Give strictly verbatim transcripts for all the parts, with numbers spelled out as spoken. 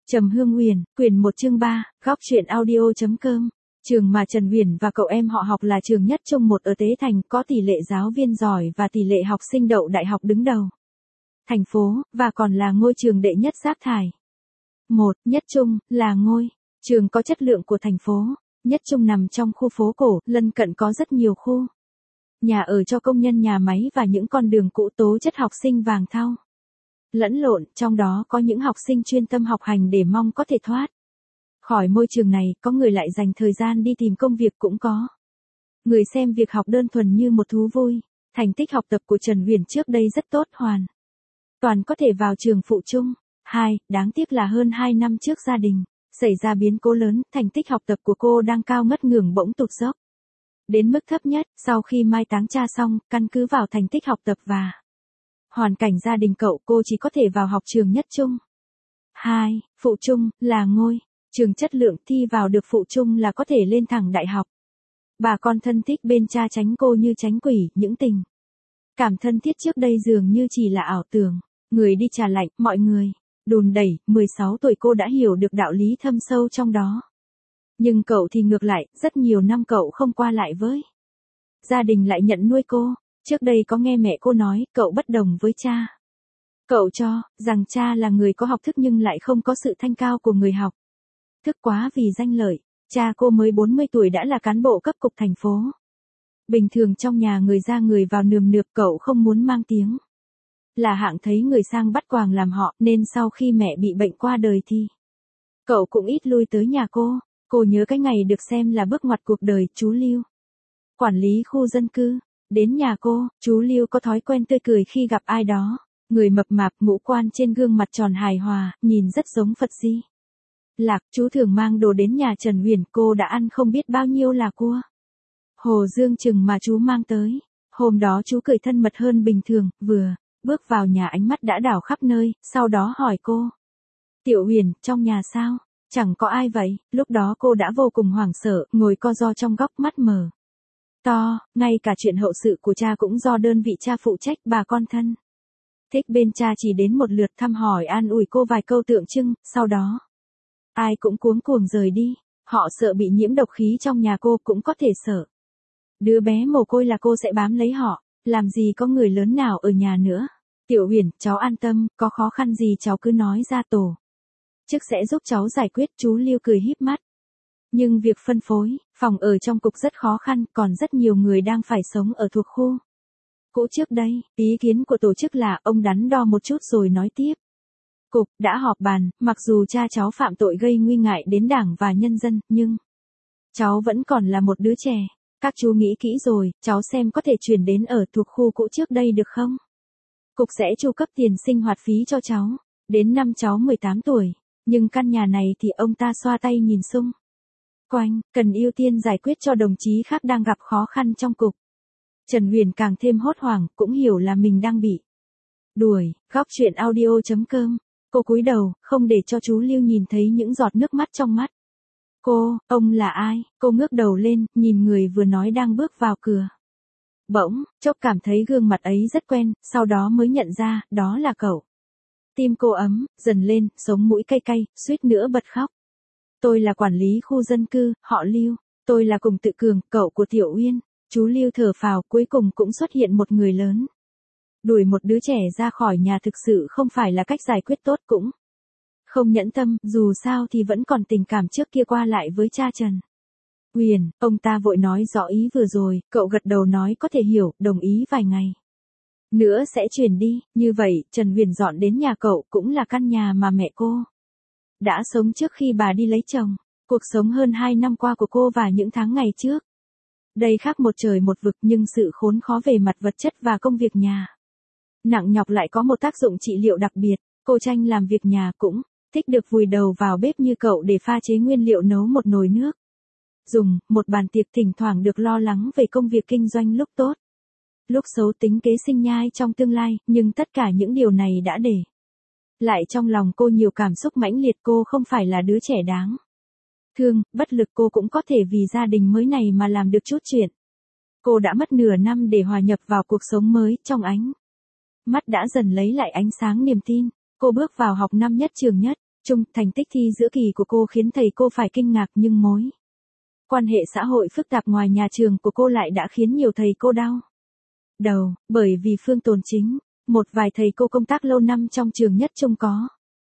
Trầm Hương Huyền, quyển một chương ba, góc truyện audio.com. Trường mà Trần Huyền và cậu em họ học là trường nhất trung một ở Tế Thành, có tỷ lệ giáo viên giỏi và tỷ lệ học sinh đậu đại học đứng đầu thành phố, và còn là ngôi trường đệ nhất rác thải. một. Nhất trung, là ngôi trường có chất lượng của thành phố. Nhất trung nằm trong khu phố cổ, lân cận có rất nhiều khu nhà ở cho công nhân nhà máy và những con đường cũ, tố chất học sinh vàng thau lẫn lộn, trong đó có những học sinh chuyên tâm học hành để mong có thể thoát khỏi môi trường này, có người lại dành thời gian đi tìm công việc, cũng có người xem việc học đơn thuần như một thú vui. Thành tích học tập của Trần Huyền trước đây rất tốt, hoàn toàn có thể vào trường phụ trung. hai. Đáng tiếc là hơn hai năm trước gia đình xảy ra biến cố lớn, thành tích học tập của cô đang cao ngất ngưỡng bỗng tụt dốc đến mức thấp nhất. Sau khi mai táng cha xong, căn cứ vào thành tích học tập và hoàn cảnh gia đình cậu, cô chỉ có thể vào học trường nhất trung. hai. Phụ trung, là ngôi trường chất lượng, thi vào được phụ trung là có thể lên thẳng đại học. Bà con thân thích bên cha tránh cô như tránh quỷ, những tình cảm thân thiết trước đây dường như chỉ là ảo tưởng. Người đi trà lạnh, mọi người đùn đẩy. Mười sáu tuổi cô đã hiểu được đạo lý thâm sâu trong đó. Nhưng cậu thì ngược lại, rất nhiều năm cậu không qua lại với gia đình lại nhận nuôi cô. Trước đây có nghe mẹ cô nói, cậu bất đồng với cha. Cậu cho rằng cha là người có học thức nhưng lại không có sự thanh cao của người học thức quá vì danh lợi. Cha cô mới bốn mươi tuổi đã là cán bộ cấp cục thành phố. Bình thường trong nhà người ra người vào nườm nượp, cậu không muốn mang tiếng là hạng thấy người sang bắt quàng làm họ, nên sau khi mẹ bị bệnh qua đời thì cậu cũng ít lui tới nhà cô. Cô nhớ cái ngày được xem là bước ngoặt cuộc đời. Chú Lưu, quản lý khu dân cư, đến nhà cô. Chú Lưu có thói quen tươi cười khi gặp ai đó. Người mập mạp, ngũ quan trên gương mặt tròn hài hòa, nhìn rất giống Phật Di Lạc. Chú thường mang đồ đến nhà Trần Huyền, cô đã ăn không biết bao nhiêu là cua Hồ Dương chừng mà chú mang tới. Hôm đó chú cười thân mật hơn bình thường, vừa bước vào nhà ánh mắt đã đảo khắp nơi, sau đó hỏi cô: Tiểu Huyền, trong nhà sao? Chẳng có ai vậy. Lúc đó cô đã vô cùng hoảng sợ, ngồi co ro trong góc, mắt mờ to. Ngay cả chuyện hậu sự của cha cũng do đơn vị cha phụ trách. Bà con thân thích bên cha chỉ đến một lượt thăm hỏi an ủi cô vài câu tượng trưng, sau đó ai cũng cuống cuồng rời đi. Họ sợ bị nhiễm độc khí trong nhà cô, cũng có thể sợ đứa bé mồ côi là cô sẽ bám lấy họ. Làm gì có người lớn nào ở nhà nữa. Tiểu Huyền, cháu an tâm, có khó khăn gì cháu cứ nói ra, tổ chức sẽ giúp cháu giải quyết. Chú Lưu cười híp mắt. Nhưng việc phân phối phòng ở trong cục rất khó khăn, còn rất nhiều người đang phải sống ở thuộc khu cũ trước đây. Ý kiến của tổ chức là, ông đắn đo một chút rồi nói tiếp. Cục đã họp bàn, mặc dù cha cháu phạm tội gây nguy ngại đến đảng và nhân dân, nhưng cháu vẫn còn là một đứa trẻ. Các chú nghĩ kỹ rồi, cháu xem có thể chuyển đến ở thuộc khu cũ trước đây được không? Cục sẽ chu cấp tiền sinh hoạt phí cho cháu đến năm cháu mười tám tuổi. Nhưng căn nhà này thì ông ta xoa tay nhìn xung quanh, cần ưu tiên giải quyết cho đồng chí khác đang gặp khó khăn trong cục. Trần Huyền càng thêm hốt hoảng, cũng hiểu là mình đang bị đuổi. Góc truyện audio.com. Cô cúi đầu, không để cho chú Lưu nhìn thấy những giọt nước mắt trong mắt cô. Ông là ai? Cô ngước đầu lên, nhìn người vừa nói đang bước vào cửa. Bỗng chốc cảm thấy gương mặt ấy rất quen, sau đó mới nhận ra, đó là cậu. Tim cô ấm dần lên, sống mũi cay cay, suýt nữa bật khóc. Tôi là quản lý khu dân cư, họ Lưu. Tôi là Cùng Tự Cường, cậu của Tiểu Uyên. Chú Lưu thở phào, cuối cùng cũng xuất hiện một người lớn. Đuổi một đứa trẻ ra khỏi nhà thực sự không phải là cách giải quyết tốt, cũng không nhẫn tâm, dù sao thì vẫn còn tình cảm trước kia qua lại với cha Trần Huyền. Ông ta vội nói rõ ý vừa rồi. Cậu gật đầu nói có thể hiểu, đồng ý vài ngày nữa sẽ chuyển đi. Như vậy, Trần Huyền dọn đến nhà cậu, cũng là căn nhà mà mẹ cô đã sống trước khi bà đi lấy chồng. Cuộc sống hơn hai năm qua của cô và những tháng ngày trước đây khác một trời một vực, nhưng sự khốn khó về mặt vật chất và công việc nhà nặng nhọc lại có một tác dụng trị liệu đặc biệt. Cô tranh làm việc nhà, cũng thích được vùi đầu vào bếp như cậu để pha chế nguyên liệu nấu một nồi nước dùng, một bàn tiệc, thỉnh thoảng được lo lắng về công việc kinh doanh lúc tốt, lúc xấu, tính kế sinh nhai trong tương lai. Nhưng tất cả những điều này đã để lại trong lòng cô nhiều cảm xúc mãnh liệt. Cô không phải là đứa trẻ đáng thương, bất lực. Cô cũng có thể vì gia đình mới này mà làm được chút chuyện. Cô đã mất nửa năm để hòa nhập vào cuộc sống mới. Trong ánh mắt đã dần lấy lại ánh sáng niềm tin, cô bước vào học năm nhất trường nhất. Chung, thành tích thi giữa kỳ của cô khiến thầy cô phải kinh ngạc nhưng mối quan hệ xã hội phức tạp ngoài nhà trường của cô lại đã khiến nhiều thầy cô đau đầu, bởi vì Phương Tồn Chính, một vài thầy cô công tác lâu năm trong trường Nhất Trung có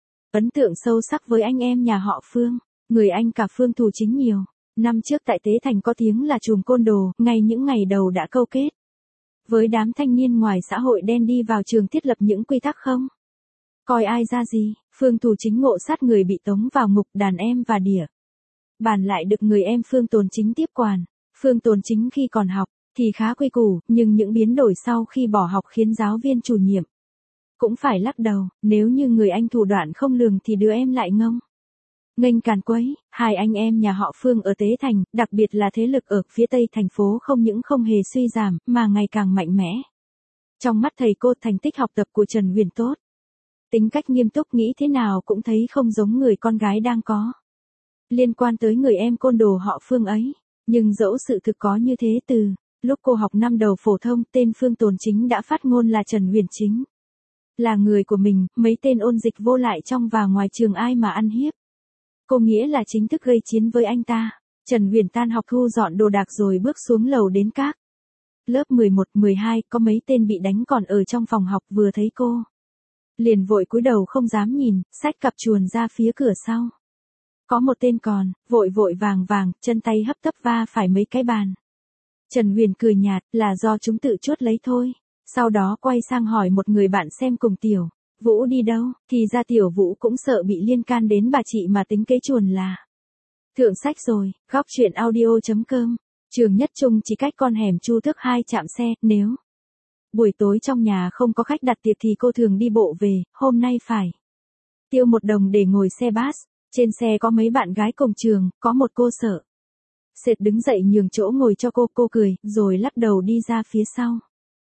ấn tượng sâu sắc với anh em nhà họ Phương, người anh cả Phương Thù Chính nhiều. Năm trước tại Tế Thành có tiếng là chùm côn đồ, ngay những ngày đầu đã câu kết với đám thanh niên ngoài xã hội đen đi vào trường thiết lập những quy tắc không coi ai ra gì. Phương Thù Chính ngộ sát người bị tống vào ngục đàn em và đỉa bàn lại được người em Phương Tồn Chính tiếp quản. Phương Tồn Chính khi còn học thì khá quy củ, nhưng những biến đổi sau khi bỏ học khiến giáo viên chủ nhiệm cũng phải lắc đầu, nếu như người anh thủ đoạn không lường thì đứa em lại ngông nghênh càn quấy. Hai anh em nhà họ Phương ở Tế Thành, đặc biệt là thế lực ở phía tây thành phố không những không hề suy giảm, mà ngày càng mạnh mẽ. Trong mắt thầy cô, thành tích học tập của Trần Huyền tốt. Tính cách nghiêm túc, nghĩ thế nào cũng thấy không giống người con gái đang có liên quan tới người em côn đồ họ Phương ấy. Nhưng dẫu sự thực có như thế, từ lúc cô học năm đầu phổ thông, tên Phương Tồn Chính đã phát ngôn là Trần Huyền chính là người của mình, mấy tên ôn dịch vô lại trong và ngoài trường ai mà ăn hiếp cô, nghĩa là chính thức gây chiến với anh ta. Trần Huyền tan học thu dọn đồ đạc rồi bước xuống lầu đến các lớp mười một, mười hai, có mấy tên bị đánh còn ở trong phòng học, vừa thấy cô liền vội cúi đầu không dám nhìn, xách cặp chuồn ra phía cửa sau. Có một tên còn vội vội vàng vàng, chân tay hấp tấp va phải mấy cái bàn. Trần Huyền cười nhạt, là do chúng tự chốt lấy thôi. Sau đó quay sang hỏi một người bạn xem cùng Tiểu Vũ đi đâu, thì ra Tiểu Vũ cũng sợ bị liên can đến bà chị mà tính kế chuồn là thượng sách rồi. Góc truyện audio chấm com. Trường Nhất Trung chỉ cách con hẻm Chu Tước hai trạm xe, nếu buổi tối trong nhà không có khách đặt tiệc thì cô thường đi bộ về, hôm nay phải tiêu một đồng để ngồi xe bus. Trên xe có mấy bạn gái cùng trường, có một cô sợ sệt đứng dậy nhường chỗ ngồi cho cô, cô cười, rồi lắc đầu đi ra phía sau.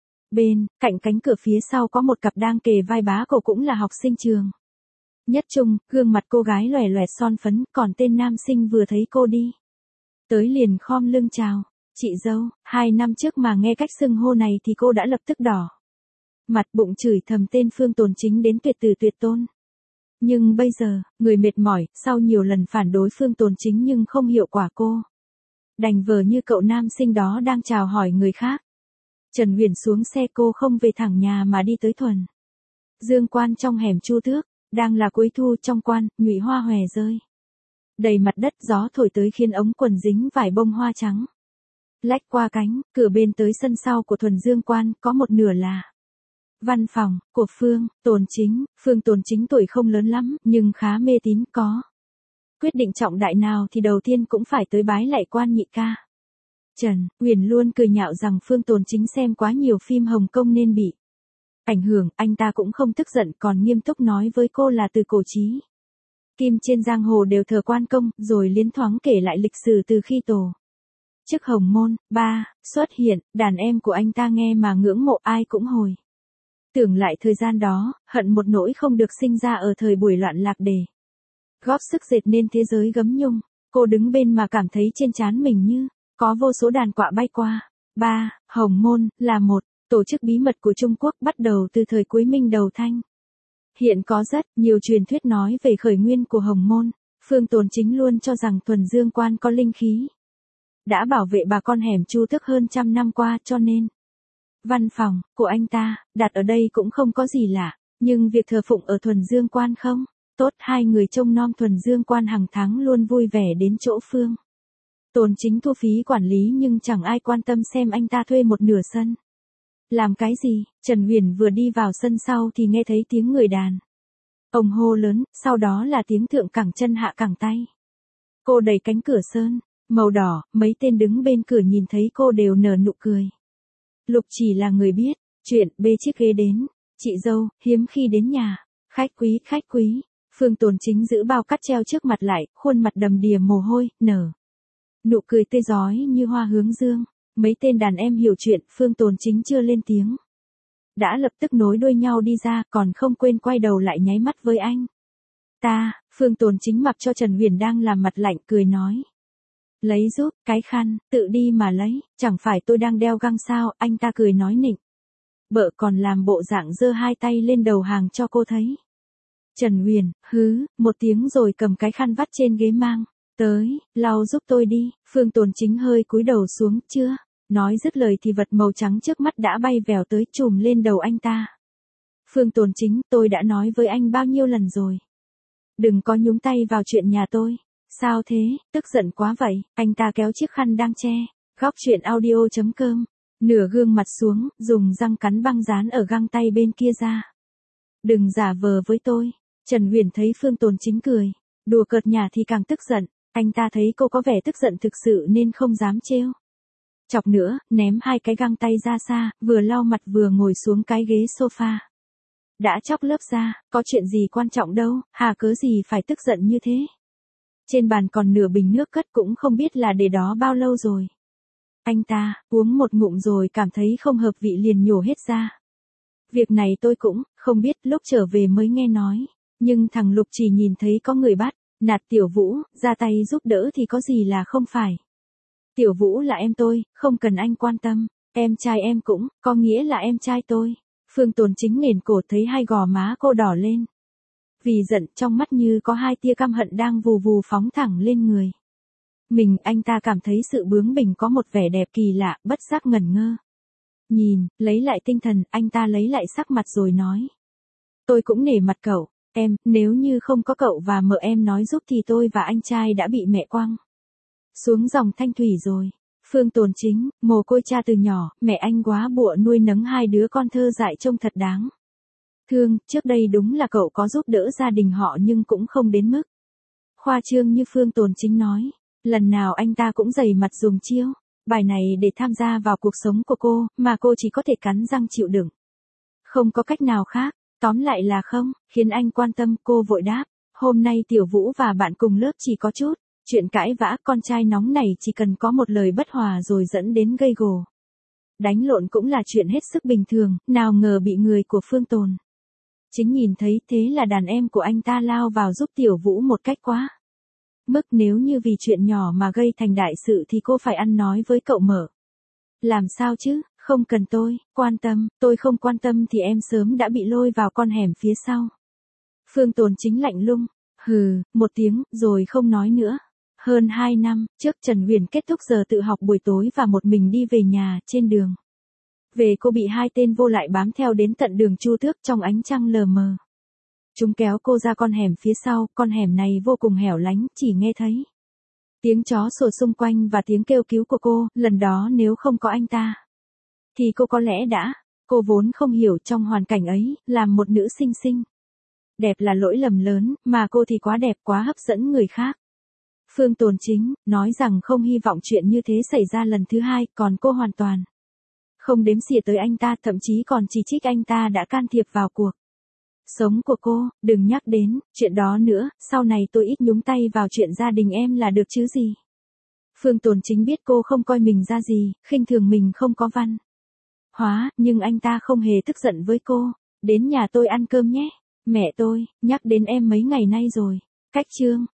Bên cạnh cánh cửa phía sau có một cặp đang kề vai bá cổ, cũng là học sinh trường Nhất Trung, gương mặt cô gái lòe lòe son phấn, còn tên nam sinh vừa thấy cô đi tới liền khom lưng chào. Chị dâu, hai năm trước mà nghe cách xưng hô này thì cô đã lập tức đỏ mặt, bụng chửi thầm tên Phương Tồn Chính đến tuyệt tử tuyệt tôn. Nhưng bây giờ, người mệt mỏi, sau nhiều lần phản đối Phương Tồn Chính nhưng không hiệu quả, cô đành vờ như cậu nam sinh đó đang chào hỏi người khác. Trần Huyền xuống xe, cô không về thẳng nhà mà đi tới Thuần Dương Quan trong hẻm Chu Tước. Đang là cuối thu, trong quan, nhụy hoa hòe rơi đầy mặt đất, gió thổi tới khiến ống quần dính vài bông hoa trắng lách qua cánh cửa bên tới sân sau của Thuần Dương Quan, có một nửa là văn phòng của Phương Tồn Chính. Phương Tồn Chính tuổi không lớn lắm, nhưng khá mê tín, có quyết định trọng đại nào thì đầu tiên cũng phải tới bái lạy quan nhị ca. Trần Huyền luôn cười nhạo rằng Phương Tồn Chính xem quá nhiều phim Hồng Kông nên bị ảnh hưởng, anh ta cũng không tức giận, còn nghiêm túc nói với cô là từ cổ chí kim trên giang hồ đều thờ quan công, rồi liến thoáng kể lại lịch sử từ khi tổ chức Hồng Môn ba xuất hiện. Đàn em của anh ta nghe mà ngưỡng mộ, ai cũng hồi tưởng lại thời gian đó, hận một nỗi không được sinh ra ở thời buổi loạn lạc để góp sức dệt nên thế giới gấm nhung. Cô đứng bên mà cảm thấy trên trán mình như có vô số đàn quạ bay qua. ba Hồng Môn là một tổ chức bí mật của Trung Quốc, bắt đầu từ thời cuối Minh đầu Thanh. Hiện có rất nhiều truyền thuyết nói về khởi nguyên của Hồng Môn. Phương Tồn Chính luôn cho rằng Thuần Dương Quan có linh khí đã bảo vệ bà con hẻm Chu Tước hơn trăm năm qua, cho nên văn phòng của anh ta đặt ở đây cũng không có gì lạ. Nhưng việc thờ phụng ở Thuần Dương Quan không tốt. Hai người trông nom Thuần Dương Quan hàng tháng luôn vui vẻ đến chỗ Phương Tồn Chính thu phí quản lý, nhưng chẳng ai quan tâm xem anh ta thuê một nửa sân làm cái gì. Trần Huyền vừa đi vào sân sau thì nghe thấy tiếng người đàn ông hô lớn, sau đó là tiếng thượng cẳng chân hạ cẳng tay. Cô đẩy cánh cửa sơn màu đỏ, mấy tên đứng bên cửa nhìn thấy cô đều nở nụ cười. Lục chỉ là người biết chuyện, bê chiếc ghế đến. Chị dâu, hiếm khi đến nhà. Khách quý, khách quý. Phương Tồn Chính giữ bao cắt treo trước mặt lại, khuôn mặt đầm đìa mồ hôi, nở nụ cười tươi rói như hoa hướng dương. Mấy tên đàn em hiểu chuyện, Phương Tồn Chính chưa lên tiếng đã lập tức nối đuôi nhau đi ra, còn không quên quay đầu lại nháy mắt với anh ta. Phương Tồn Chính mặc cho Trần Huyền đang làm mặt lạnh, cười nói, lấy giúp cái khăn, tự đi mà lấy, chẳng phải tôi đang đeo găng sao. Anh ta cười nói nịnh bợ, còn làm bộ dạng giơ hai tay lên đầu hàng cho cô thấy. Trần Huyền, hứ, một tiếng rồi cầm cái khăn vắt trên ghế mang. Tới, lau giúp tôi đi, Phương Tồn Chính hơi cúi đầu xuống, chưa? Nói dứt lời thì vật màu trắng trước mắt đã bay vèo tới chùm lên đầu anh ta. Phương Tồn Chính, tôi đã nói với anh bao nhiêu lần rồi. Đừng có nhúng tay vào chuyện nhà tôi. Sao thế, tức giận quá vậy, anh ta kéo chiếc khăn đang che. Góc chuyện audio chấm com. Nửa gương mặt xuống, dùng răng cắn băng dán ở găng tay bên kia ra. Đừng giả vờ với tôi. Trần Huyền thấy Phương Tồn Chính cười. Đùa cợt nhả thì càng tức giận. Anh ta thấy cô có vẻ tức giận thực sự nên không dám trêu. Chọc nữa, ném hai cái găng tay ra xa, vừa lau mặt vừa ngồi xuống cái ghế sofa. Đã chóc lớp da, có chuyện gì quan trọng đâu, hà cớ gì phải tức giận như thế. Trên bàn còn nửa bình nước cất cũng không biết là để đó bao lâu rồi. Anh ta, uống một ngụm rồi cảm thấy không hợp vị liền nhổ hết ra. Việc này tôi cũng, không biết, lúc trở về mới nghe nói. Nhưng thằng Lục chỉ nhìn thấy có người bắt, nạt Tiểu Vũ, ra tay giúp đỡ thì có gì là không phải. Tiểu Vũ là em tôi, không cần anh quan tâm. Em trai em cũng, có nghĩa là em trai tôi. Phương Tồn Chính nghển cổ thấy hai gò má cô đỏ lên. Vì giận trong mắt như có hai tia căm hận đang vù vù phóng thẳng lên người. Mình, anh ta cảm thấy sự bướng bỉnh có một vẻ đẹp kỳ lạ, bất giác ngẩn ngơ. Nhìn, lấy lại tinh thần, anh ta lấy lại sắc mặt rồi nói. Tôi cũng nể mặt cậu, em, nếu như không có cậu và mợ em nói giúp thì tôi và anh trai đã bị mẹ quăng xuống dòng thanh thủy rồi. Phương Tồn Chính, mồ côi cha từ nhỏ, mẹ anh quá bụa nuôi nấng hai đứa con thơ dại trông thật đáng thương, trước đây đúng là cậu có giúp đỡ gia đình họ nhưng cũng không đến mức khoa trương như Phương Tồn Chính nói. Lần nào anh ta cũng dày mặt dùng chiêu bài này để tham gia vào cuộc sống của cô, mà cô chỉ có thể cắn răng chịu đựng. Không có cách nào khác, tóm lại là không, khiến anh quan tâm, cô vội đáp. Hôm nay Tiểu Vũ và bạn cùng lớp chỉ có chút chuyện cãi vã, con trai nóng này chỉ cần có một lời bất hòa rồi dẫn đến gây gổ. Đánh lộn cũng là chuyện hết sức bình thường, nào ngờ bị người của Phương Tồn Chính nhìn thấy, thế là đàn em của anh ta lao vào giúp Tiểu Vũ một cách quá mức, nếu như vì chuyện nhỏ mà gây thành đại sự thì cô phải ăn nói với cậu mở. Làm sao chứ, không cần tôi quan tâm, tôi không quan tâm thì em sớm đã bị lôi vào con hẻm phía sau. Phương Tồn Chính lạnh lùng, hừ, một tiếng, rồi không nói nữa. Hơn hai năm trước Trần Huyền kết thúc giờ tự học buổi tối và một mình đi về nhà, trên đường về cô bị hai tên vô lại bám theo đến tận đường Chu Tước trong ánh trăng lờ mờ. Chúng kéo cô ra con hẻm phía sau, con hẻm này vô cùng hẻo lánh, chỉ nghe thấy tiếng chó sủa xung quanh và tiếng kêu cứu của cô. Lần đó nếu không có anh ta thì cô có lẽ đã, cô vốn không hiểu trong hoàn cảnh ấy, làm một nữ sinh xinh đẹp là lỗi lầm lớn, mà cô thì quá đẹp, quá hấp dẫn người khác. Phương Tồn Chính nói rằng không hy vọng chuyện như thế xảy ra lần thứ hai, còn cô hoàn toàn không đếm xỉa tới anh ta, thậm chí còn chỉ trích anh ta đã can thiệp vào cuộc sống của cô. Đừng nhắc đến chuyện đó nữa, sau này tôi ít nhúng tay vào chuyện gia đình em là được chứ gì. Phương Tồn Chính biết cô không coi mình ra gì, khinh thường mình không có văn hóa, nhưng anh ta không hề tức giận với cô. Đến nhà tôi ăn cơm nhé. Mẹ tôi nhắc đến em mấy ngày nay rồi. Cách chương